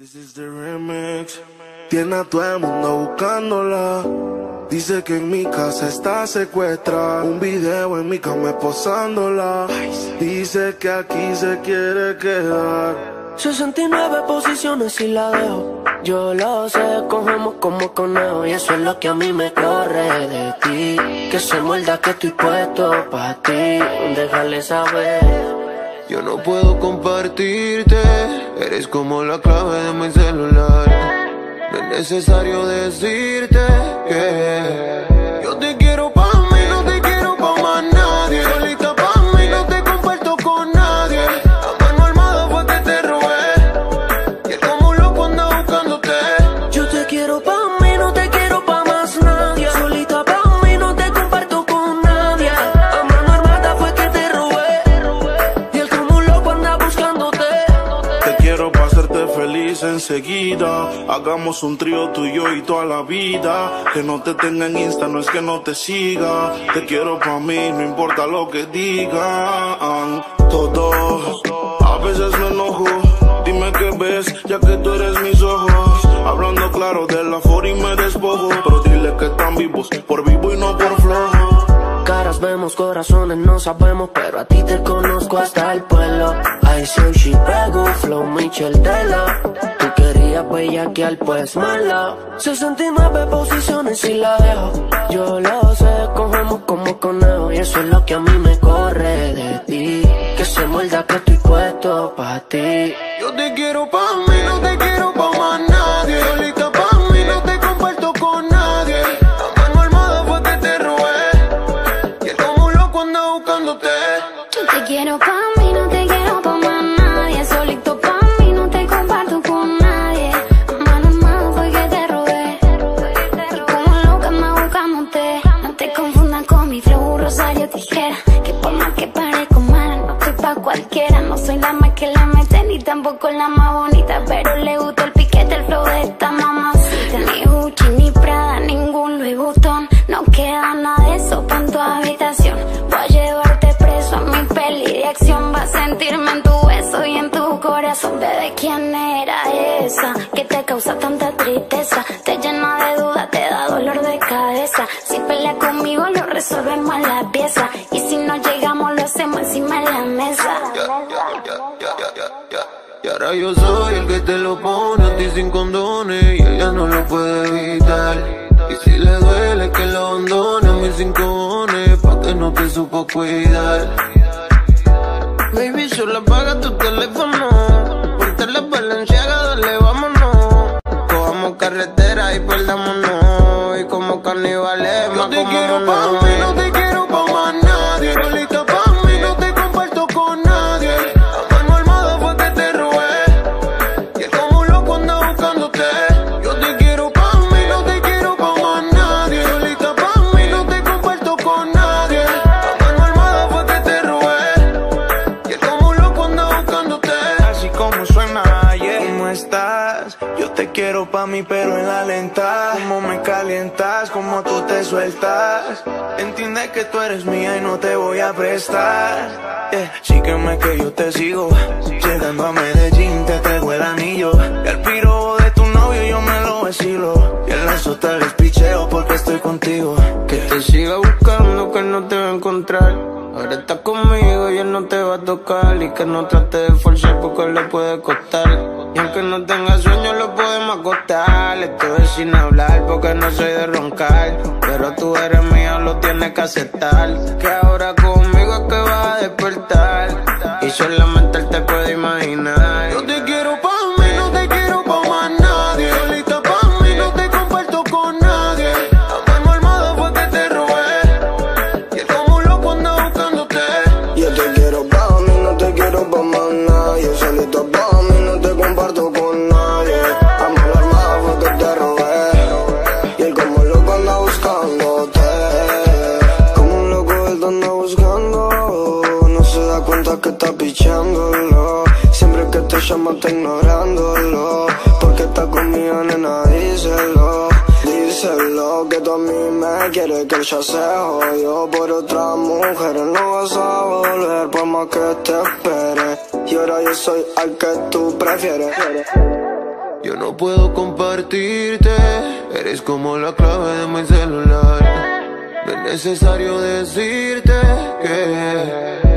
This is the remix. Tiene a todo el mundo buscándola. Dice que en mi casa está secuestrada. Un video en mi cama esposándola. Dice que aquí se quiere quedar. 69 posiciones y la dejo. Yo lo sé, cogemos como conejo. Y eso es lo que a mí me corre de ti. Que se muerda que estoy puesto pa' ti. Déjale saber. Yo no puedo compartirte, eres como la clave de mi celular. No es necesario decirte que yo te quiero pa' mí, no te quiero pa' más nadie. Solita pa' mí, no te comparto con nadie. A mano armada fue que te robé, y él como un loco anda buscándote. Yo te quiero pa' mí, no te quiero pa' más nadie. Solita pa' mí, no te comparto con nadie. A mano armada fue que te robé, y él como un loco anda buscándote. Te quiero pa' hacerte feliz enseguida. Hagamos un trío tú y yo y toda la vida. Que no te tenga en Insta, no es que no te siga. Te quiero pa' mí, no importa lo que digan todos. A veces me enojo, dime qué ves, ya que tú eres mis ojos. Hablando claro de la for y me despojo. Pero dile que están vivos, por vivo y no por flojo. Caras vemos, corazones no sabemos, pero a ti te conozco hasta el pueblo. I say she pego, flow Michelle Tela. Tú querías bellaquear, pues mala. 69 posiciones y la dejo. Yo lo sé, cogemos como conejo. Y eso es lo que a mí me corre de ti. Que se muerda que estoy puesto pa' ti. Yo te quiero pa' mí, no te quiero pa' más nadie. Solita pa' mí, no te comparto con nadie. A mano armada fue que te robé, y él como un loco anda buscándote. Yo te quiero pa' mí, no te quiero pa' más nadie. Solito pa' mí, no te comparto con nadie. A mano armada fue que te robé, y como loca anda buscándote. No te confundas con mi flow, Rosario Tijera. Que por más que parezco mala, no estoy pa' cualquiera. No soy la más que la mete, ni tampoco la más bonita, pero le gusta el piquete, el flow de esta mamacita. Ni Gucci, ni Prada, ningún Louis Vuitton. No queda nada de eso pa' en tu habitación. Voy a llevarte preso a mi peli de acción. Vas a sentirme en tu beso y en tu corazón. Bebé, ¿quién era esa que te causa tanta tristeza? Te llena de dudas, te da dolor de cabeza. Si peleas conmigo lo resolvemos en la pieza. Y si no llegamos lo hacemos encima de la mesa. Y ahora yo soy el que te lo pone a ti sin condones, y ella no lo puede evitar. Y si le duele que lo abandone, a mis 5 cojones, pa' que no te supo cuidar. Baby, solo apaga tu teléfono, ponte la Balenciaga, dale, vámonos. Cojamos carretera y perdámonos, y como caníbales, más como quiero pa' mí, no te quiero pa' más nadie. Solita pa' mí, no te comparto con nadie. A mano armada fue que te robé, y él como un loco anda buscándote. Yo te quiero pa' mí, no te quiero pa' más nadie. Solita pa' mí, no te comparto con nadie. A mano armada fue que te robé, y él como un loco anda buscándote. Así como suena, yeah. ¿Cómo estás? Yo te quiero pa' mí pero en la lenta. Cómo me calientas, cómo tú te sueltas. Entiende que tú eres mía y no te voy a prestar, yeah. Sígueme que yo te sigo. Llegando a Medellín te traigo el anillo. Y al piro de tu novio yo me lo vacilo. Y en las hoteles picheo porque estoy contigo. Que te siga buscando, que no te va a encontrar. Ahora estás conmigo y él no te va a tocar. Y que no trate de forzar porque le puede costar. Y aunque no tenga sueño lo podemos acostar. Estoy sin hablar porque no soy de roncar. Pero tú eres mía, lo tienes que aceptar. Que ahora conmigo es que vas a despertar. Y solamente él te puede imaginar. Yo te quiero pa' mí, no te quiero pa' más nadie. Solita pa' mí, no te comparto con nadie. A mano armada fue que te robé, y él como un loco anda buscándote. Yo te quiero pa' mí, no te quiero pa' más nadie. Solito pa' mí, no te comparto con nadie. A mano armada fue que te robé, y él como loco anda buscándote. Como un loco él anda buscando. No se da cuenta que está pichándolo. Siempre que te llama está ignorándolo. Porque está conmigo, nena, díselo. Díselo que tú a mí me quieres, que él ya se jodió por otra mujer. No vas a volver por más que te espere. Y ahora yo soy al que tú prefieres. Yo no puedo compartirte, eres como la clave de mi celular. No es necesario decirte que